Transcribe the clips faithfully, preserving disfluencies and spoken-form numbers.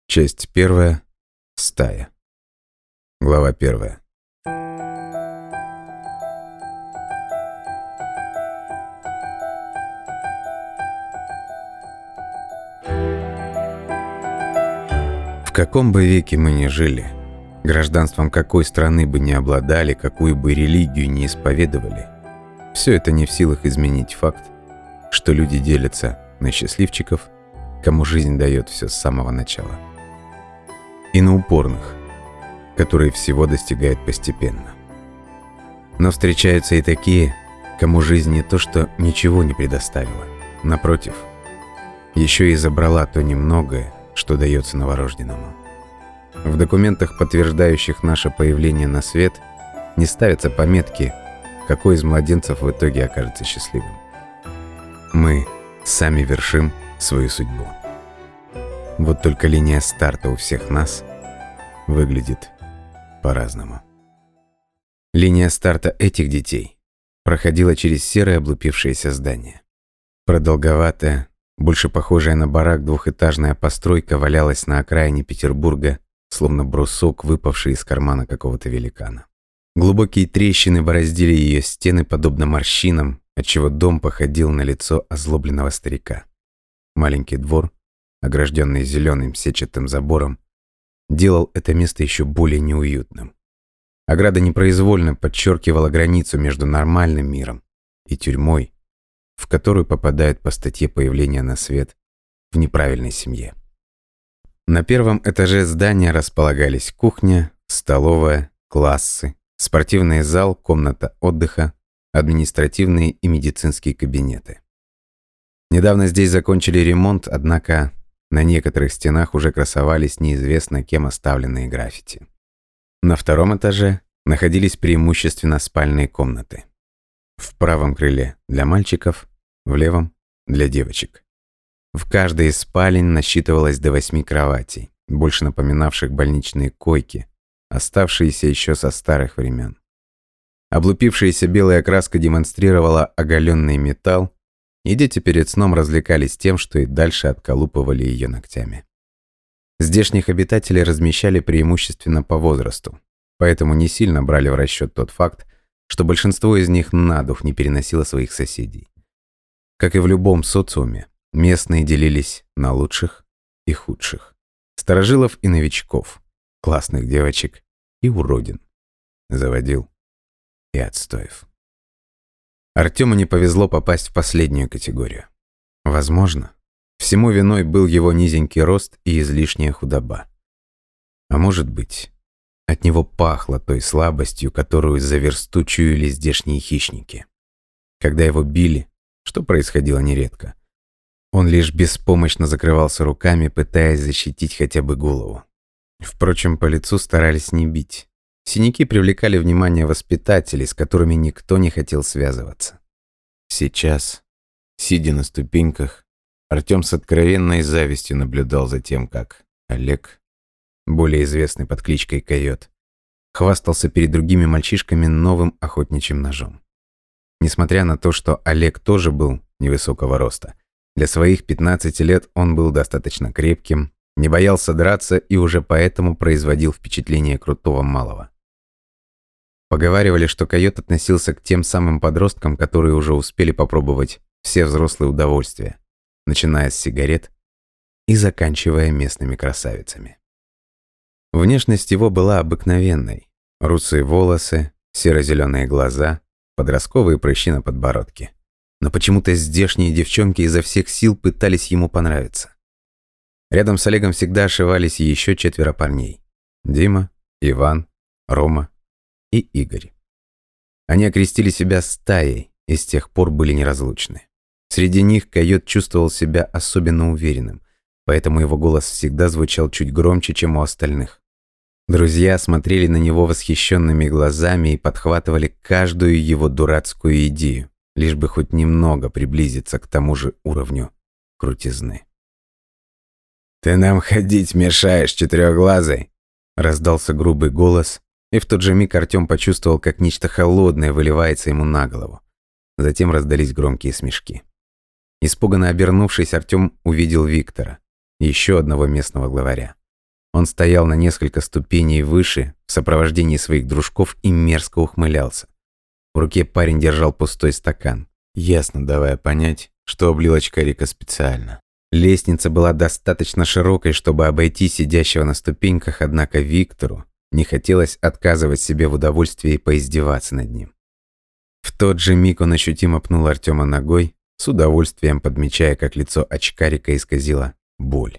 Часть первая. Стая. Глава первая. В каком бы веке мы ни жили, гражданством какой страны бы ни обладали, какую бы религию ни исповедовали, все это не в силах изменить факт, что люди делятся на счастливчиков, кому жизнь дает все с самого начала, и на упорных, которые всего достигают постепенно. Но встречаются и такие, кому жизнь не то что ничего не предоставила, напротив, еще и забрала то немногое, что дается новорожденному. В документах, подтверждающих наше появление на свет, не ставятся пометки, какой из младенцев в итоге окажется счастливым. Мы сами вершим свою судьбу. Вот только линия старта у всех нас выглядит по-разному. Линия старта этих детей проходила через серое облупившееся здание. Продолговатая, больше похожая на барак двухэтажная постройка валялась на окраине Петербурга, словно брусок, выпавший из кармана какого-то великана. Глубокие трещины бороздили ее стены, подобно морщинам, отчего дом походил на лицо озлобленного старика. Маленький двор, огражденный зеленым сетчатым забором, делал это место еще более неуютным. Ограда непроизвольно подчеркивала границу между нормальным миром и тюрьмой, в которую попадают по статье появления на свет в неправильной семье. На первом этаже здания располагались кухня, столовая, классы, спортивный зал, комната отдыха, административные и медицинские кабинеты. Недавно здесь закончили ремонт, однако на некоторых стенах уже красовались неизвестно кем оставленные граффити. На втором этаже находились преимущественно спальные комнаты. В правом крыле для мальчиков, в левом для девочек. В каждой из спален насчитывалось до восьми кроватей, больше напоминавших больничные койки, оставшиеся еще со старых времен. Облупившаяся белая краска демонстрировала оголенный металл, и дети перед сном развлекались тем, что и дальше отколупывали ее ногтями. Здешних обитателей размещали преимущественно по возрасту, поэтому не сильно брали в расчет тот факт, что большинство из них на дух не переносило своих соседей. Как и в любом социуме, местные делились на лучших и худших, старожилов и новичков, классных девочек и уродин, заводил и отстоев. Артему не повезло попасть в последнюю категорию. Возможно, всему виной был его низенький рост и излишняя худоба. А может быть, от него пахло той слабостью, которую за версту чуяли здешние хищники. Когда его били, что происходило нередко, он лишь беспомощно закрывался руками, пытаясь защитить хотя бы голову. Впрочем, по лицу старались не бить. Синяки привлекали внимание воспитателей, с которыми никто не хотел связываться. Сейчас, сидя на ступеньках, Артем с откровенной завистью наблюдал за тем, как Олег, более известный под кличкой Койот, хвастался перед другими мальчишками новым охотничьим ножом. Несмотря на то, что Олег тоже был невысокого роста, для своих пятнадцати лет он был достаточно крепким, не боялся драться и уже поэтому производил впечатление крутого малого. Поговаривали, что Койот относился к тем самым подросткам, которые уже успели попробовать все взрослые удовольствия, начиная с сигарет и заканчивая местными красавицами. Внешность его была обыкновенной. Русые волосы, серо-зеленые глаза, подростковые прыщи на подбородке. Но почему-то здешние девчонки изо всех сил пытались ему понравиться. Рядом с Олегом всегда ошивались еще четверо парней. Дима, Иван, Рома и Игорь. Они окрестили себя стаей и с тех пор были неразлучны. Среди них Койот чувствовал себя особенно уверенным, поэтому его голос всегда звучал чуть громче, чем у остальных. Друзья смотрели на него восхищенными глазами и подхватывали каждую его дурацкую идею, лишь бы хоть немного приблизиться к тому же уровню крутизны. «Ты нам ходить мешаешь, четырехглазый!» Раздался грубый голос, и в тот же миг Артем почувствовал, как нечто холодное выливается ему на голову. Затем раздались громкие смешки. Испуганно обернувшись, Артем увидел Виктора, еще одного местного главаря. Он стоял на несколько ступеней выше, в сопровождении своих дружков, и мерзко ухмылялся. В руке парень держал пустой стакан, ясно давая понять, что облил очкарика специально. Лестница была достаточно широкой, чтобы обойти сидящего на ступеньках, однако Виктору не хотелось отказывать себе в удовольствии поиздеваться над ним. В тот же миг он ощутимо пнул Артема ногой, с удовольствием подмечая, как лицо очкарика исказило боль.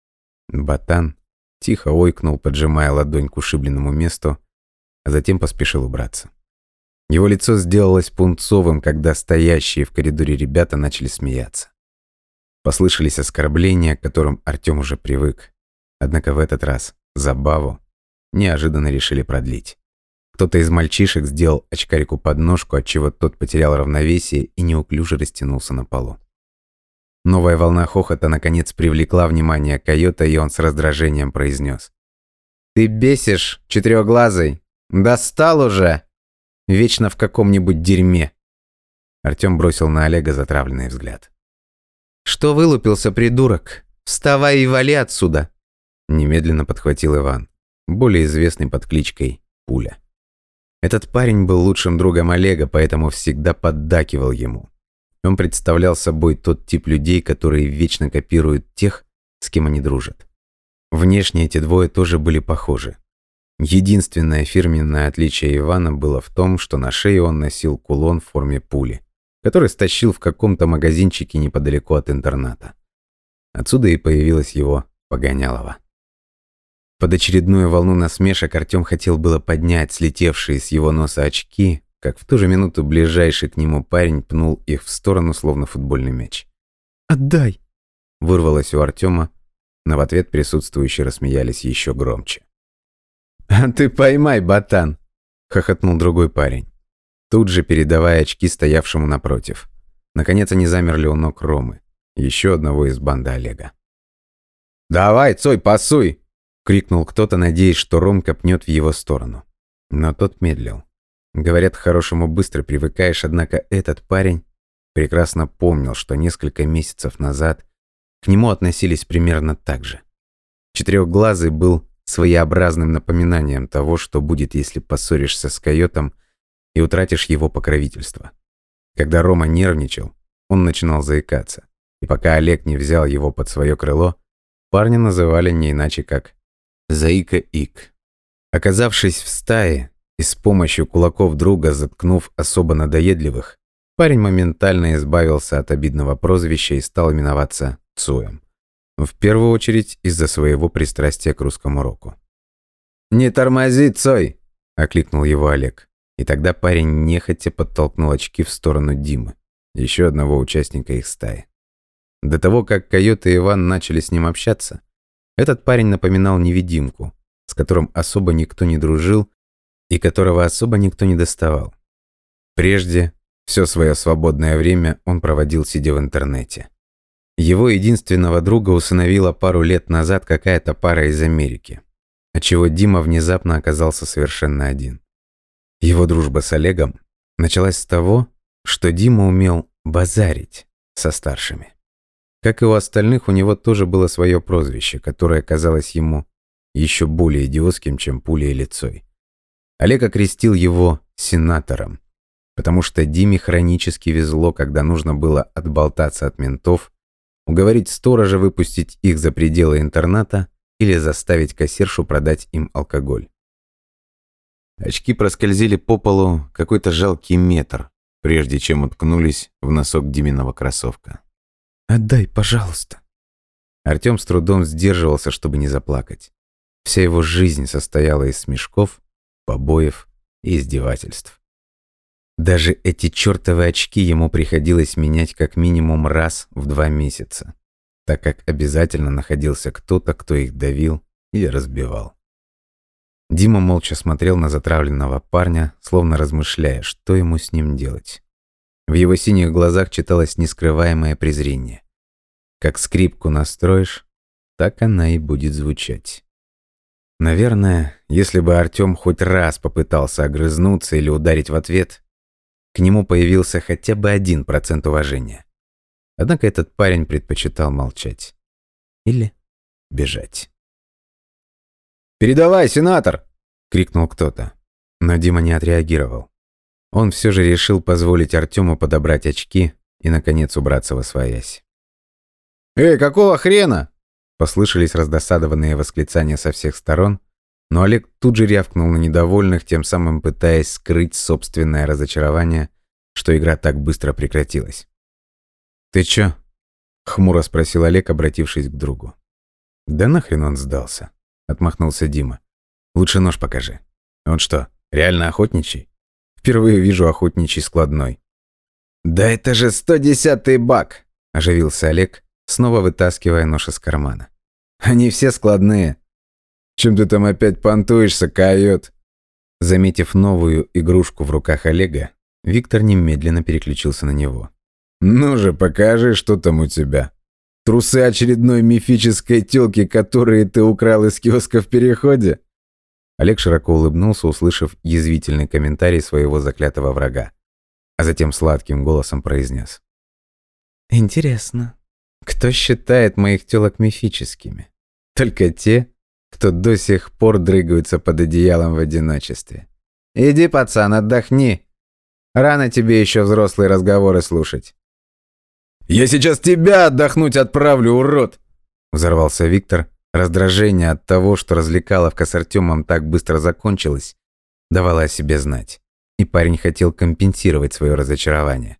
Ботан тихо ойкнул, поджимая ладонь к ушибленному месту, а затем поспешил убраться. Его лицо сделалось пунцовым, когда стоящие в коридоре ребята начали смеяться. Послышались оскорбления, к которым Артем уже привык. Однако в этот раз забаву неожиданно решили продлить. Кто-то из мальчишек сделал очкарику подножку, отчего тот потерял равновесие и неуклюже растянулся на полу. Новая волна хохота наконец привлекла внимание койота, и он с раздражением произнес: «Ты бесишь, четырехглазый! Достал уже! Вечно в каком-нибудь дерьме!» Артем бросил на Олега затравленный взгляд. «Что вылупился, придурок? Вставай и вали отсюда!» Немедленно подхватил Иван, более известный под кличкой Пуля. Этот парень был лучшим другом Олега, поэтому всегда поддакивал ему. Он представлял собой тот тип людей, которые вечно копируют тех, с кем они дружат. Внешне эти двое тоже были похожи. Единственное фирменное отличие Ивана было в том, что на шее он носил кулон в форме пули, который стащил в каком-то магазинчике неподалеку от интерната. Отсюда и появилась его погонялова. Под очередную волну насмешек Артем хотел было поднять слетевшие с его носа очки, как в ту же минуту ближайший к нему парень пнул их в сторону, словно футбольный мяч. «Отдай!» – вырвалось у Артема, но в ответ присутствующие рассмеялись еще громче. «А ты поймай, ботан!» – хохотнул другой парень, тут же передавая очки стоявшему напротив. Наконец они замерли у ног Ромы, еще одного из банды Олега. «Давай, Цой, пасуй!» – крикнул кто-то, надеясь, что Ромка пнет в его сторону. Но тот медлил. Говорят, к хорошему быстро привыкаешь, однако этот парень прекрасно помнил, что несколько месяцев назад к нему относились примерно так же. Четырехглазый был своеобразным напоминанием того, что будет, если поссоришься с койотом и утратишь его покровительство. Когда Рома нервничал, он начинал заикаться, и пока Олег не взял его под свое крыло, парня называли не иначе как «Заика-ик». Оказавшись в стае и с помощью кулаков друга заткнув особо надоедливых, парень моментально избавился от обидного прозвища и стал именоваться Цоем. В первую очередь из-за своего пристрастия к русскому року. «Не тормози, Цой!» – окликнул его Олег. И тогда парень нехотя подтолкнул очки в сторону Димы, еще одного участника их стаи. До того, как койот и Иван начали с ним общаться, этот парень напоминал невидимку, с которым особо никто не дружил и которого особо никто не доставал. Прежде все свое свободное время он проводил, сидя в интернете. Его единственного друга усыновила пару лет назад какая-то пара из Америки, отчего Дима внезапно оказался совершенно один. Его дружба с Олегом началась с того, что Дима умел базарить со старшими. Как и у остальных, у него тоже было свое прозвище, которое казалось ему еще более идиотским, чем Пуля или Цой. Олег окрестил его сенатором, потому что Диме хронически везло, когда нужно было отболтаться от ментов, уговорить сторожа выпустить их за пределы интерната или заставить кассиршу продать им алкоголь. Очки проскользили по полу какой-то жалкий метр, прежде чем уткнулись в носок Диминого кроссовка. «Отдай, пожалуйста». Артем с трудом сдерживался, чтобы не заплакать. Вся его жизнь состояла из смешков, побоев и издевательств. Даже эти чертовы очки ему приходилось менять как минимум раз в два месяца, так как обязательно находился кто-то, кто их давил или разбивал. Дима молча смотрел на затравленного парня, словно размышляя, что ему с ним делать. В его синих глазах читалось нескрываемое презрение. Как скрипку настроишь, так она и будет звучать. Наверное, если бы Артем хоть раз попытался огрызнуться или ударить в ответ, к нему появился хотя бы один процент уважения. Однако этот парень предпочитал молчать или бежать. «Передавай, сенатор!» – крикнул кто-то. Но Дима не отреагировал. Он все же решил позволить Артему подобрать очки и, наконец, убраться восвоясь. «Эй, какого хрена?» – послышались раздосадованные восклицания со всех сторон, но Олег тут же рявкнул на недовольных, тем самым пытаясь скрыть собственное разочарование, что игра так быстро прекратилась. «Ты чё?» – хмуро спросил Олег, обратившись к другу. «Да нахрен он сдался?» – отмахнулся Дима. «Лучше нож покажи. Он что, реально охотничий? Впервые вижу охотничий складной». «Да это же сто десятый баг!» – оживился Олег, снова вытаскивая нож из кармана. «Они все складные». «Чем ты там опять понтуешься, койот?» Заметив новую игрушку в руках Олега, Виктор немедленно переключился на него. «Ну же, покажи, что там у тебя. Трусы очередной мифической тёлки, которые ты украл из киоска в Переходе?» Олег широко улыбнулся, услышав язвительный комментарий своего заклятого врага, а затем сладким голосом произнес: «Интересно, кто считает моих тёлок мифическими? Только те, кто до сих пор дрыгаются под одеялом в одиночестве. Иди, пацан, отдохни. Рано тебе еще взрослые разговоры слушать». «Я сейчас тебя отдохнуть отправлю, урод!» Взорвался Виктор. Раздражение от того, что развлекаловка с Артемом так быстро закончилась, давало о себе знать, и парень хотел компенсировать свое разочарование.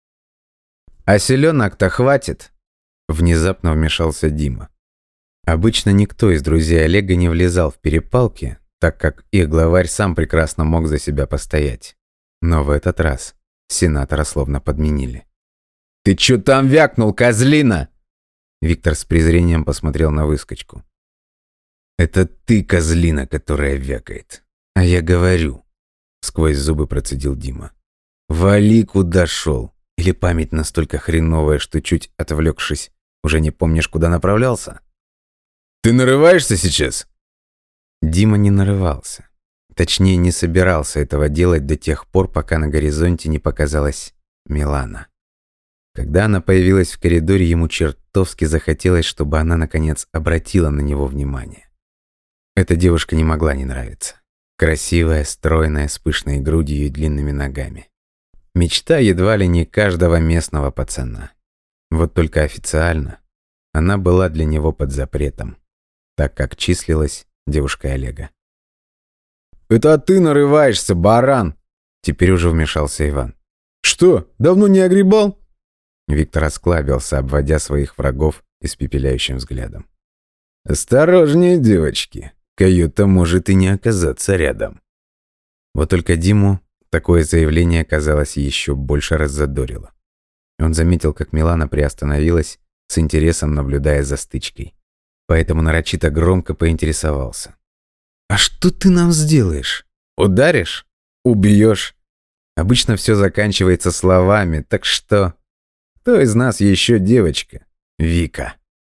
«А селенок-то хватит!» Внезапно вмешался Дима. Обычно никто из друзей Олега не влезал в перепалки, так как их главарь сам прекрасно мог за себя постоять. Но в этот раз сенатора словно подменили. «Ты чё там вякнул, козлина?» Виктор с презрением посмотрел на выскочку. «Это ты, козлина, которая вякает. А я говорю», — сквозь зубы процедил Дима. «Вали, куда шел. Или память настолько хреновая, что чуть отвлекшись, уже не помнишь, куда направлялся?» «Ты нарываешься сейчас?» Дима не нарывался. Точнее, не собирался этого делать до тех пор, пока на горизонте не показалась Милана. Когда она появилась в коридоре, ему чертовски захотелось, чтобы она, наконец, обратила на него внимание. Эта девушка не могла не нравиться. Красивая, стройная, с пышной грудью и длинными ногами. Мечта едва ли не каждого местного пацана. Вот только официально она была для него под запретом, так как числилась девушкой Олега. «Это ты нарываешься, баран!» Теперь уже вмешался Иван. «Что, давно не огребал?» Виктор осклабился, обводя своих врагов испепеляющим взглядом. «Осторожнее, девочки, койота может и не оказаться рядом». Вот только Диму такое заявление, казалось, еще больше раззадорило. Он заметил, как Милана приостановилась, с интересом наблюдая за стычкой. Поэтому нарочито громко поинтересовался. «А что ты нам сделаешь? Ударишь? Убьешь? Обычно все заканчивается словами, так что... Кто из нас еще девочка? Вика».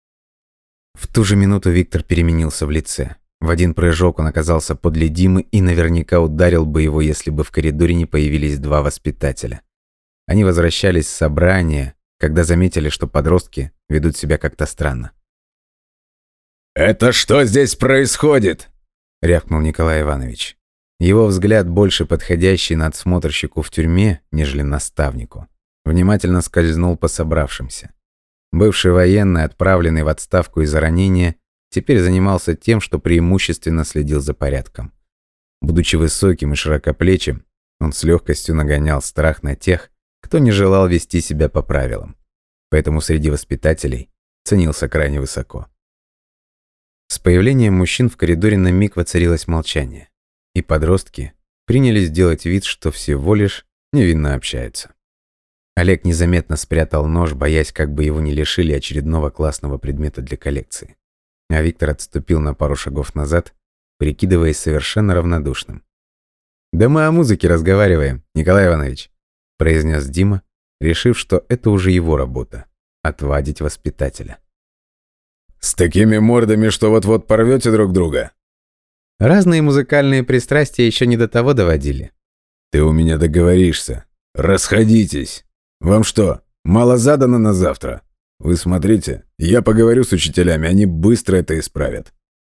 В ту же минуту Виктор переменился в лице. В один прыжок он оказался подле Димы и наверняка ударил бы его, если бы в коридоре не появились два воспитателя. Они возвращались с собрания, когда заметили, что подростки ведут себя как-то странно. «Это что здесь происходит?» — рявкнул Николай Иванович. Его взгляд, больше подходящий надсмотрщику в тюрьме, нежели наставнику, внимательно скользнул по собравшимся. Бывший военный, отправленный в отставку из-за ранения, теперь занимался тем, что преимущественно следил за порядком. Будучи высоким и широкоплечим, он с легкостью нагонял страх на тех, кто не желал вести себя по правилам. Поэтому среди воспитателей ценился крайне высоко. С появлением мужчин в коридоре на миг воцарилось молчание, и подростки принялись делать вид, что всего лишь невинно общаются. Олег незаметно спрятал нож, боясь, как бы его не лишили очередного классного предмета для коллекции. А Виктор отступил на пару шагов назад, прикидываясь совершенно равнодушным. «Да мы о музыке разговариваем, Николай Иванович», – произнес Дима, решив, что это уже его работа – отвадить воспитателя. «С такими мордами, что вот-вот порвете друг друга?» «Разные музыкальные пристрастия еще не до того доводили». «Ты у меня договоришься. Расходитесь. Вам что, мало задано на завтра? Вы смотрите, я поговорю с учителями, они быстро это исправят».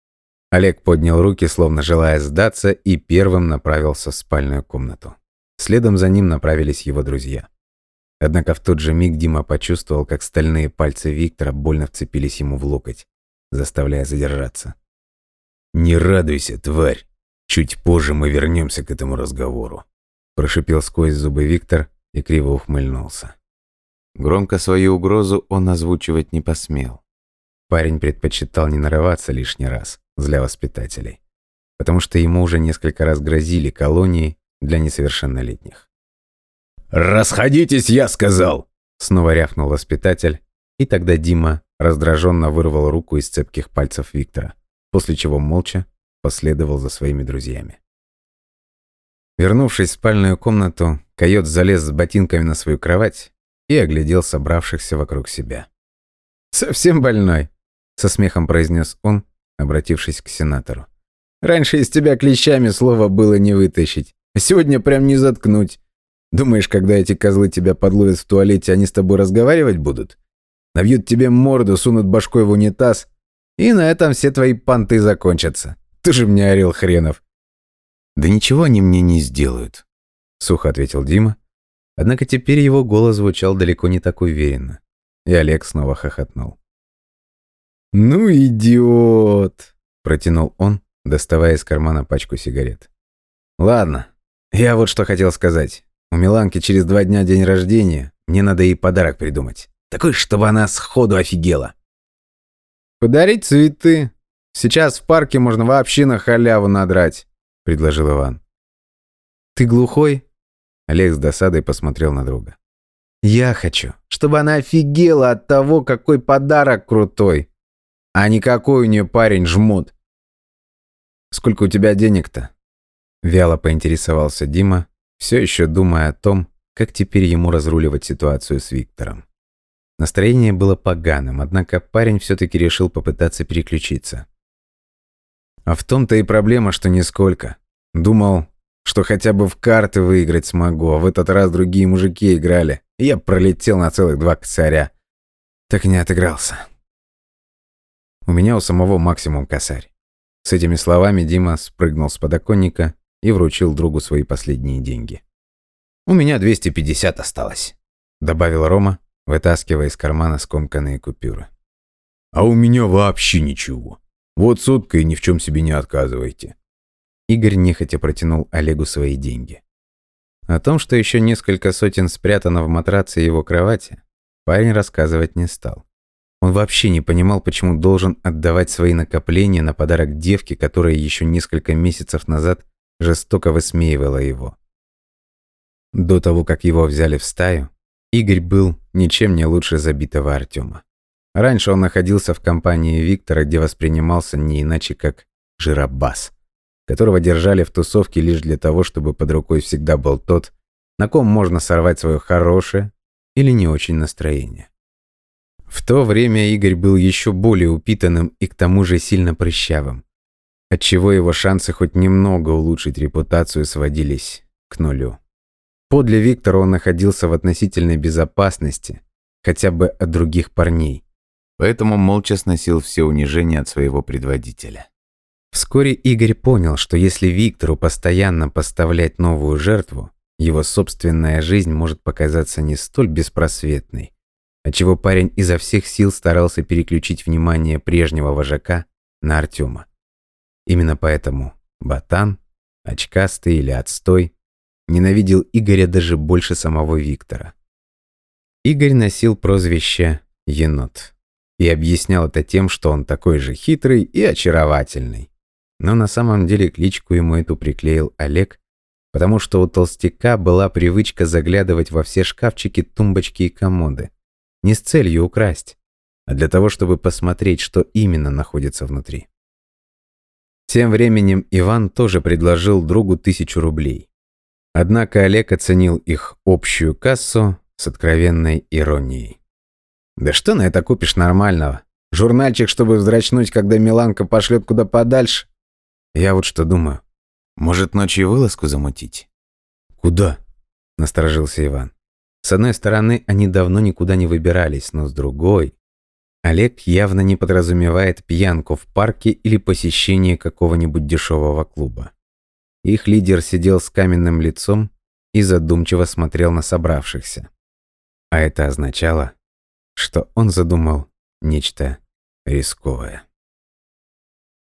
Олег поднял руки, словно желая сдаться, и первым направился в спальную комнату. Следом за ним направились его друзья. Однако в тот же миг Дима почувствовал, как стальные пальцы Виктора больно вцепились ему в локоть, заставляя задержаться. «Не радуйся, тварь! Чуть позже мы вернемся к этому разговору», – прошипел сквозь зубы Виктор и криво ухмыльнулся. Громко свою угрозу он озвучивать не посмел. Парень предпочитал не нарываться лишний раз, зля воспитателей, потому что ему уже несколько раз грозили колонией для несовершеннолетних. «Расходитесь, я сказал!» Снова рявкнул воспитатель, и тогда Дима раздраженно вырвал руку из цепких пальцев Виктора, после чего молча последовал за своими друзьями. Вернувшись в спальную комнату, койот залез с ботинками на свою кровать и оглядел собравшихся вокруг себя. «Совсем больной?» — со смехом произнес он, обратившись к сенатору. «Раньше из тебя клещами слова было не вытащить, а сегодня прям не заткнуть. Думаешь, когда эти козлы тебя подловят в туалете, они с тобой разговаривать будут? Набьют тебе морду, сунут башкой в унитаз, и на этом все твои понты закончатся. Ты же мне орел хренов». «Да ничего они мне не сделают», — сухо ответил Дима. Однако теперь его голос звучал далеко не так уверенно, и Олег снова хохотнул. «Ну, идиот!» – протянул он, доставая из кармана пачку сигарет. «Ладно, я вот что хотел сказать. У Миланки через два дня день рождения, мне надо ей подарок придумать. Такой, чтобы она сходу офигела». «Подарить цветы. Сейчас в парке можно вообще на халяву надрать», – предложил Иван. «Ты глухой?» Олег с досадой посмотрел на друга. «Я хочу, чтобы она офигела от того, какой подарок крутой, а не какой у нее парень жмут». «Сколько у тебя денег-то?» Вяло поинтересовался Дима, все еще думая о том, как теперь ему разруливать ситуацию с Виктором. Настроение было поганым, однако парень все-таки решил попытаться переключиться. «А в том-то и проблема, что нисколько. Думал, что хотя бы в карты выиграть смогу, а в этот раз другие мужики играли, и я пролетел на целых два косаря. Так не отыгрался. У меня у самого максимум косарь». С этими словами Дима спрыгнул с подоконника и вручил другу свои последние деньги. «У меня двести пятьдесят осталось», — добавил Рома, вытаскивая из кармана скомканные купюры. «А у меня вообще ничего. Вот сотка и ни в чем себе не отказывайте». Игорь нехотя протянул Олегу свои деньги. О том, что еще несколько сотен спрятано в матраце его кровати, парень рассказывать не стал. Он вообще не понимал, почему должен отдавать свои накопления на подарок девке, которая еще несколько месяцев назад жестоко высмеивала его. До того, как его взяли в стаю, Игорь был ничем не лучше забитого Артема. Раньше он находился в компании Виктора, где воспринимался не иначе как жиробас, которого держали в тусовке лишь для того, чтобы под рукой всегда был тот, на ком можно сорвать свое хорошее или не очень настроение. В то время Игорь был еще более упитанным и к тому же сильно прыщавым, отчего его шансы хоть немного улучшить репутацию сводились к нулю. Подле Виктора он находился в относительной безопасности, хотя бы от других парней, поэтому молча сносил все унижения от своего предводителя. Вскоре Игорь понял, что если Виктору постоянно поставлять новую жертву, его собственная жизнь может показаться не столь беспросветной, отчего парень изо всех сил старался переключить внимание прежнего вожака на Артема. Именно поэтому Ботан, очкастый или отстой, ненавидел Игоря даже больше самого Виктора. Игорь носил прозвище «Енот» и объяснял это тем, что он такой же хитрый и очаровательный. Но на самом деле кличку ему эту приклеил Олег, потому что у толстяка была привычка заглядывать во все шкафчики, тумбочки и комоды. Не с целью украсть, а для того, чтобы посмотреть, что именно находится внутри. Тем временем Иван тоже предложил другу тысячу рублей. Однако Олег оценил их общую кассу с откровенной иронией. «Да что на это купишь нормального? Журнальчик, чтобы вздрачнуть, когда Миланка пошлет куда подальше? Я вот что думаю. Может, ночью вылазку замутить?» «Куда?» – насторожился Иван. С одной стороны, они давно никуда не выбирались, но с другой... Олег явно не подразумевает пьянку в парке или посещение какого-нибудь дешевого клуба. Их лидер сидел с каменным лицом и задумчиво смотрел на собравшихся. А это означало, что он задумал нечто рисковое.